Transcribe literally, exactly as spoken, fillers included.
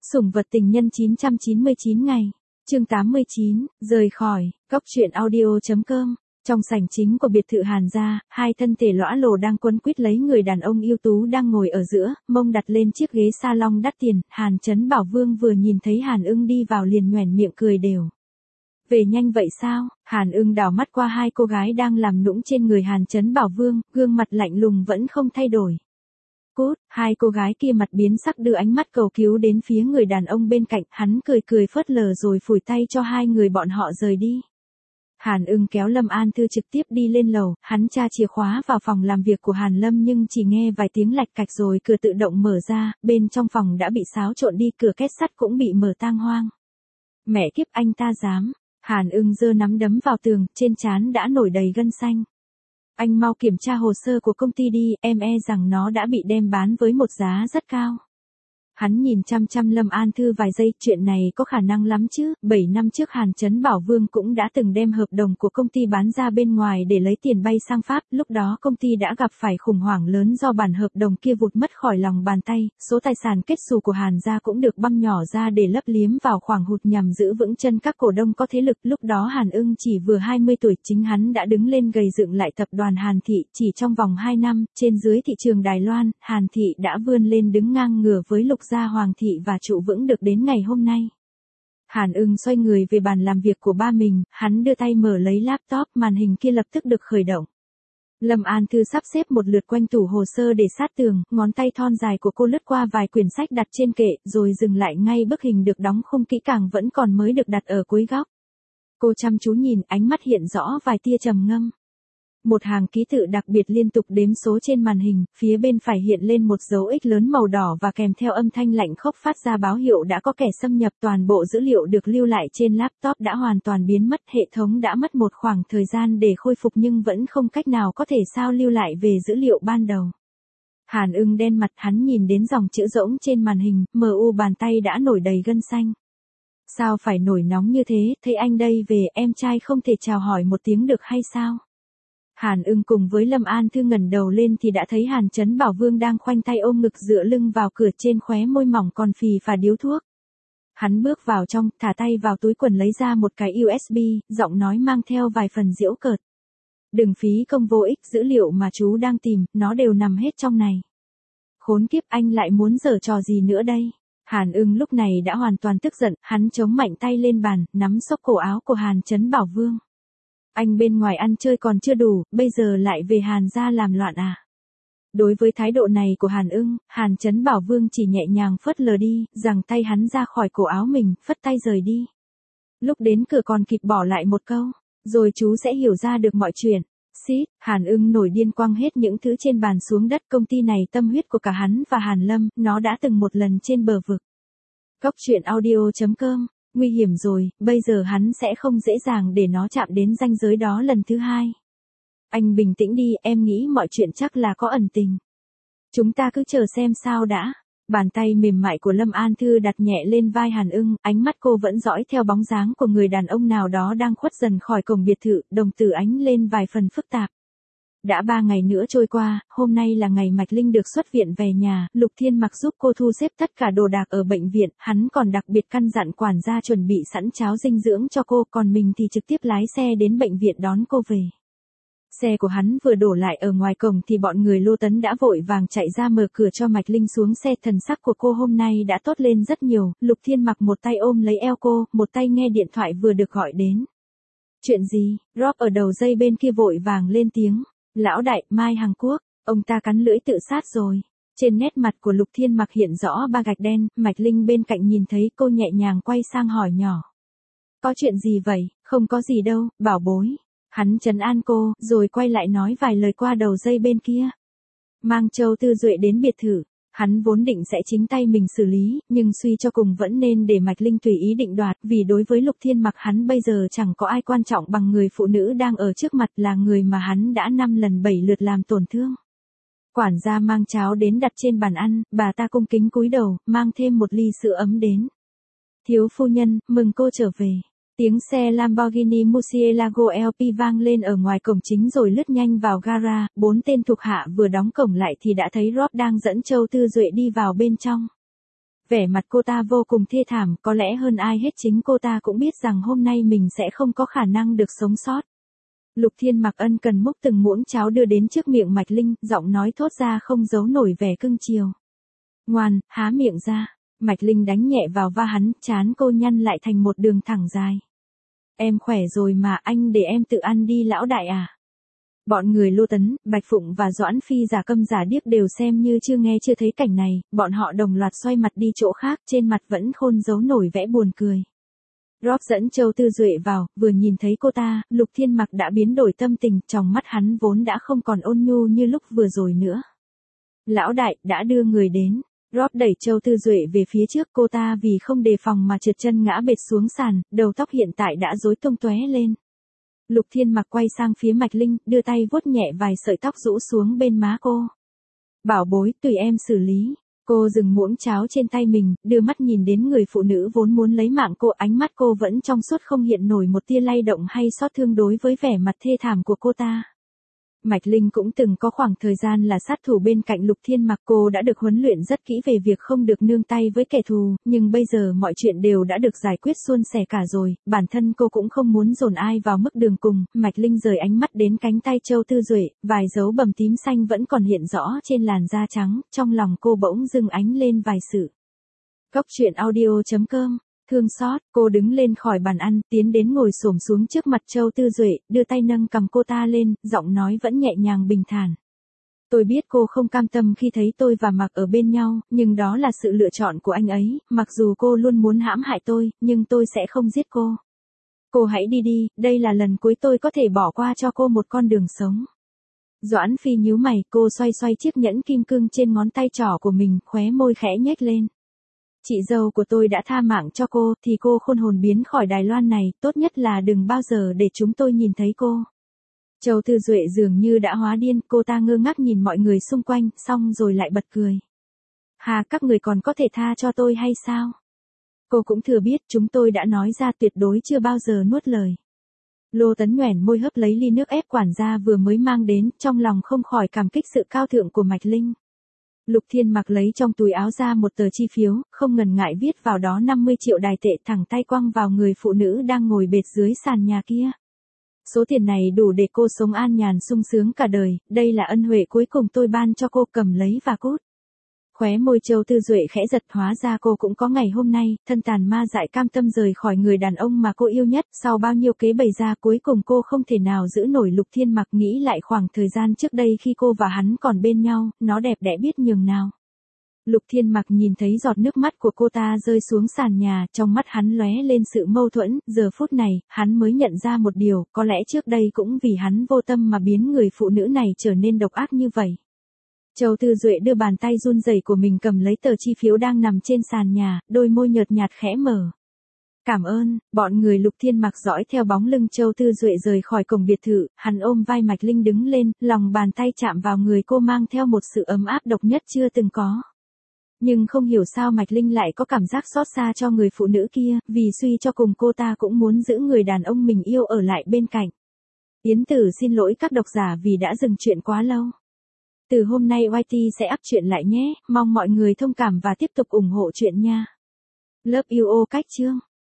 Sủng vật tình nhân chín trăm chín mươi chín ngày. Chương tám mươi chín, rời khỏi, cóc truyện audio.com. Trong sảnh chính của biệt thự Hàn gia, hai thân thể lõa lồ đang quấn quýt lấy người đàn ông ưu tú đang ngồi ở giữa, mông đặt lên chiếc ghế salon đắt tiền. Hàn Chấn Bảo Vương vừa nhìn thấy Hàn Ưng đi vào liền nhoẻn miệng cười đều. Về nhanh vậy sao? Hàn Ưng đảo mắt qua hai cô gái đang làm nũng trên người Hàn Chấn Bảo Vương, gương mặt lạnh lùng vẫn không thay đổi. Cút, hai cô gái kia mặt biến sắc đưa ánh mắt cầu cứu đến phía người đàn ông bên cạnh, hắn cười cười phớt lờ rồi phủi tay cho hai người bọn họ rời đi. Hàn Ưng kéo Lâm An Thư trực tiếp đi lên lầu, hắn tra chìa khóa vào phòng làm việc của Hàn Lâm nhưng chỉ nghe vài tiếng lạch cạch rồi cửa tự động mở ra, bên trong phòng đã bị xáo trộn đi, cửa két sắt cũng bị mở tang hoang. Mẹ kiếp, anh ta dám! Hàn Ưng giơ nắm đấm vào tường, trên trán đã nổi đầy gân xanh. Anh mau kiểm tra hồ sơ của công ty đi, em e rằng nó đã bị đem bán với một giá rất cao. Hắn nhìn chăm chăm Lâm An Thư vài giây, chuyện này có khả năng lắm chứ, bảy năm trước Hàn Chấn Bảo Vương cũng đã từng đem hợp đồng của công ty bán ra bên ngoài để lấy tiền bay sang Pháp, lúc đó công ty đã gặp phải khủng hoảng lớn do bản hợp đồng kia vụt mất khỏi lòng bàn tay, số tài sản kết xù của Hàn gia cũng được băm nhỏ ra để lấp liếm vào khoảng hụt nhằm giữ vững chân các cổ đông có thế lực, lúc đó Hàn Ưng chỉ vừa hai mươi tuổi, chính hắn đã đứng lên gầy dựng lại tập đoàn Hàn Thị, chỉ trong vòng hai năm, trên dưới thị trường Đài Loan, Hàn Thị đã vươn lên đứng ngang ngửa với Lục Gia Hoàng Thị và trụ vững được đến ngày hôm nay. Hàn Ưng xoay người về bàn làm việc của ba mình, hắn đưa tay mở lấy laptop, màn hình kia lập tức được khởi động. Lâm An Thư sắp xếp một lượt quanh tủ hồ sơ để sát tường, ngón tay thon dài của cô lướt qua vài quyển sách đặt trên kệ, rồi dừng lại ngay bức hình được đóng khung kỹ càng vẫn còn mới được đặt ở cuối góc. Cô chăm chú nhìn, ánh mắt hiện rõ vài tia trầm ngâm. Một hàng ký tự đặc biệt liên tục đếm số trên màn hình, phía bên phải hiện lên một dấu X lớn màu đỏ và kèm theo âm thanh lạnh khốc phát ra báo hiệu đã có kẻ xâm nhập. Toàn bộ dữ liệu được lưu lại trên laptop đã hoàn toàn biến mất, hệ thống đã mất một khoảng thời gian để khôi phục nhưng vẫn không cách nào có thể sao lưu lại về dữ liệu ban đầu. Hàn Ưng đen mặt, hắn nhìn đến dòng chữ rỗng trên màn hình, mờ u bàn tay đã nổi đầy gân xanh. Sao phải nổi nóng như thế, thấy anh đây về, em trai không thể chào hỏi một tiếng được hay sao? Hàn Ưng cùng với Lâm An Thư ngẩng đầu lên thì đã thấy Hàn Chấn Bảo Vương đang khoanh tay ôm ngực dựa lưng vào cửa, trên khóe môi mỏng còn phì phà điếu thuốc. Hắn bước vào trong, thả tay vào túi quần lấy ra một cái u ét bê, giọng nói mang theo vài phần giễu cợt. Đừng phí công vô ích, dữ liệu mà chú đang tìm, nó đều nằm hết trong này. Khốn kiếp, anh lại muốn giở trò gì nữa đây? Hàn Ưng lúc này đã hoàn toàn tức giận, hắn chống mạnh tay lên bàn, nắm xốc cổ áo của Hàn Chấn Bảo Vương. Anh bên ngoài ăn chơi còn chưa đủ, bây giờ lại về Hàn gia làm loạn à? Đối với thái độ này của Hàn Ưng, Hàn Chấn Bảo Vương chỉ nhẹ nhàng phớt lờ đi, giằng tay hắn ra khỏi cổ áo mình, phất tay rời đi. Lúc đến cửa còn kịp bỏ lại một câu, rồi chú sẽ hiểu ra được mọi chuyện. Xít, Hàn Ưng nổi điên quăng hết những thứ trên bàn xuống đất, công ty này tâm huyết của cả hắn và Hàn Lâm, nó đã từng một lần trên bờ vực. Cóc truyện audio.com. Nguy hiểm rồi, bây giờ hắn sẽ không dễ dàng để nó chạm đến ranh giới đó lần thứ hai. Anh bình tĩnh đi, em nghĩ mọi chuyện chắc là có ẩn tình. Chúng ta cứ chờ xem sao đã. Bàn tay mềm mại của Lâm An Thư đặt nhẹ lên vai Hàn Ưng, ánh mắt cô vẫn dõi theo bóng dáng của người đàn ông nào đó đang khuất dần khỏi cổng biệt thự, đồng tử ánh lên vài phần phức tạp. Đã ba ngày nữa trôi qua, hôm nay là ngày Mạch Linh được xuất viện về nhà, Lục Thiên Mặc giúp cô thu xếp tất cả đồ đạc ở bệnh viện, hắn còn đặc biệt căn dặn quản gia chuẩn bị sẵn cháo dinh dưỡng cho cô, còn mình thì trực tiếp lái xe đến bệnh viện đón cô về. Xe của hắn vừa đổ lại ở ngoài cổng thì bọn người Lô Tấn đã vội vàng chạy ra mở cửa cho Mạch Linh xuống xe, thần sắc của cô hôm nay đã tốt lên rất nhiều, Lục Thiên Mặc một tay ôm lấy eo cô, một tay nghe điện thoại vừa được gọi đến. Chuyện gì? Rob ở đầu dây bên kia vội vàng lên tiếng. Lão đại, Mai Hằng Quốc, ông ta cắn lưỡi tự sát rồi. Trên nét mặt của Lục Thiên Mặc hiện rõ ba gạch đen, Mạch Linh bên cạnh nhìn thấy cô nhẹ nhàng quay sang hỏi nhỏ. Có chuyện gì vậy? Không có gì đâu, bảo bối. Hắn trấn an cô, rồi quay lại nói vài lời qua đầu dây bên kia. Mang Châu Tư Duệ đến biệt thự. Hắn vốn định sẽ chính tay mình xử lý, nhưng suy cho cùng vẫn nên để Mạch Linh tùy ý định đoạt, vì đối với Lục Thiên Mặc hắn bây giờ chẳng có ai quan trọng bằng người phụ nữ đang ở trước mặt, là người mà hắn đã năm lần bảy lượt làm tổn thương. Quản gia mang cháo đến đặt trên bàn ăn, bà ta cung kính cúi đầu, mang thêm một ly sữa ấm đến. Thiếu phu nhân, mừng cô trở về. Tiếng xe Lamborghini Murcielago lờ pê vang lên ở ngoài cổng chính rồi lướt nhanh vào gara, bốn tên thuộc hạ vừa đóng cổng lại thì đã thấy Rob đang dẫn Châu Tư Duệ đi vào bên trong. Vẻ mặt cô ta vô cùng thê thảm, có lẽ hơn ai hết chính cô ta cũng biết rằng hôm nay mình sẽ không có khả năng được sống sót. Lục Thiên Mặc ân cần múc từng muỗng cháo đưa đến trước miệng Mạch Linh, giọng nói thốt ra không giấu nổi vẻ cưng chiều. Ngoan, há miệng ra. Mạch Linh đánh nhẹ vào va hắn, trán cô nhăn lại thành một đường thẳng dài. Em khỏe rồi mà, anh để em tự ăn đi lão đại à. Bọn người Lô Tấn, Bạch Phụng và Doãn Phi giả câm giả điếc đều xem như chưa nghe chưa thấy cảnh này, bọn họ đồng loạt xoay mặt đi chỗ khác, trên mặt vẫn khôn giấu nổi vẻ buồn cười. Rob dẫn Châu Tư Duệ vào, vừa nhìn thấy cô ta, Lục Thiên Mặc đã biến đổi tâm tình, trong mắt hắn vốn đã không còn ôn nhu như lúc vừa rồi nữa. Lão đại, đã đưa người đến. Rob đẩy Châu Tư Duệ về phía trước, cô ta vì không đề phòng mà trượt chân ngã bệt xuống sàn, đầu tóc hiện tại đã rối tung tóe lên. Lục Thiên Mặc quay sang phía Mạch Linh, đưa tay vuốt nhẹ vài sợi tóc rũ xuống bên má cô. Bảo bối, tùy em xử lý. Cô dừng muỗng cháo trên tay mình, đưa mắt nhìn đến người phụ nữ vốn muốn lấy mạng cô, ánh mắt cô vẫn trong suốt không hiện nổi một tia lay động hay xót thương đối với vẻ mặt thê thảm của cô ta. Mạch Linh cũng từng có khoảng thời gian là sát thủ bên cạnh Lục Thiên Mặc, cô đã được huấn luyện rất kỹ về việc không được nương tay với kẻ thù, nhưng bây giờ mọi chuyện đều đã được giải quyết suôn sẻ cả rồi, bản thân cô cũng không muốn dồn ai vào mức đường cùng. Mạch Linh rời ánh mắt đến cánh tay Châu Tư Duệ, vài dấu bầm tím xanh vẫn còn hiện rõ trên làn da trắng, trong lòng cô bỗng dưng ánh lên vài sự. Cốc truyện audio chấm com Thương xót, cô đứng lên khỏi bàn ăn, tiến đến ngồi xổm xuống trước mặt Châu Tư Duệ, đưa tay nâng cầm cô ta lên, giọng nói vẫn nhẹ nhàng bình thản. Tôi biết cô không cam tâm khi thấy tôi và Mặc ở bên nhau, nhưng đó là sự lựa chọn của anh ấy, mặc dù cô luôn muốn hãm hại tôi, nhưng tôi sẽ không giết cô. Cô hãy đi đi, đây là lần cuối tôi có thể bỏ qua cho cô một con đường sống. Doãn Phi nhíu mày, cô xoay xoay chiếc nhẫn kim cương trên ngón tay trỏ của mình, khóe môi khẽ nhếch lên. Chị dâu của tôi đã tha mạng cho cô, thì cô khôn hồn biến khỏi Đài Loan này, tốt nhất là đừng bao giờ để chúng tôi nhìn thấy cô. Châu Tư Duệ dường như đã hóa điên, cô ta ngơ ngác nhìn mọi người xung quanh, xong rồi lại bật cười. Hà, các người còn có thể tha cho tôi hay sao? Cô cũng thừa biết chúng tôi đã nói ra tuyệt đối chưa bao giờ nuốt lời. Lô Tấn nhoẻn môi hấp lấy ly nước ép quản gia vừa mới mang đến, trong lòng không khỏi cảm kích sự cao thượng của Mạch Linh. Lục Thiên Mặc lấy trong túi áo ra một tờ chi phiếu, không ngần ngại viết vào đó năm mươi triệu đài tệ, thẳng tay quăng vào người phụ nữ đang ngồi bệt dưới sàn nhà kia. Số tiền này đủ để cô sống an nhàn sung sướng cả đời, đây là ân huệ cuối cùng tôi ban cho cô, cầm lấy và cút. Khóe môi Châu Tư Duệ khẽ giật, hóa ra cô cũng có ngày hôm nay, thân tàn ma dại cam tâm rời khỏi người đàn ông mà cô yêu nhất, sau bao nhiêu kế bày ra cuối cùng cô không thể nào giữ nổi. Lục Thiên Mặc nghĩ lại khoảng thời gian trước đây khi cô và hắn còn bên nhau, nó đẹp đẽ biết nhường nào. Lục Thiên Mặc nhìn thấy giọt nước mắt của cô ta rơi xuống sàn nhà, trong mắt hắn lóe lên sự mâu thuẫn, giờ phút này, hắn mới nhận ra một điều, có lẽ trước đây cũng vì hắn vô tâm mà biến người phụ nữ này trở nên độc ác như vậy. Châu Tư Duệ đưa bàn tay run rẩy của mình cầm lấy tờ chi phiếu đang nằm trên sàn nhà, đôi môi nhợt nhạt khẽ mở. Cảm ơn. Bọn người Lục Thiên Mặc dõi theo bóng lưng Châu Tư Duệ rời khỏi cổng biệt thự, hắn ôm vai Mạch Linh đứng lên, lòng bàn tay chạm vào người cô mang theo một sự ấm áp độc nhất chưa từng có. Nhưng không hiểu sao Mạch Linh lại có cảm giác xót xa cho người phụ nữ kia, vì suy cho cùng cô ta cũng muốn giữ người đàn ông mình yêu ở lại bên cạnh. Yến Tử xin lỗi các độc giả vì đã dừng chuyện quá lâu. Từ hôm nay i tê sẽ up truyện lại nhé, mong mọi người thông cảm và tiếp tục ủng hộ truyện nha. Love you all cách chương.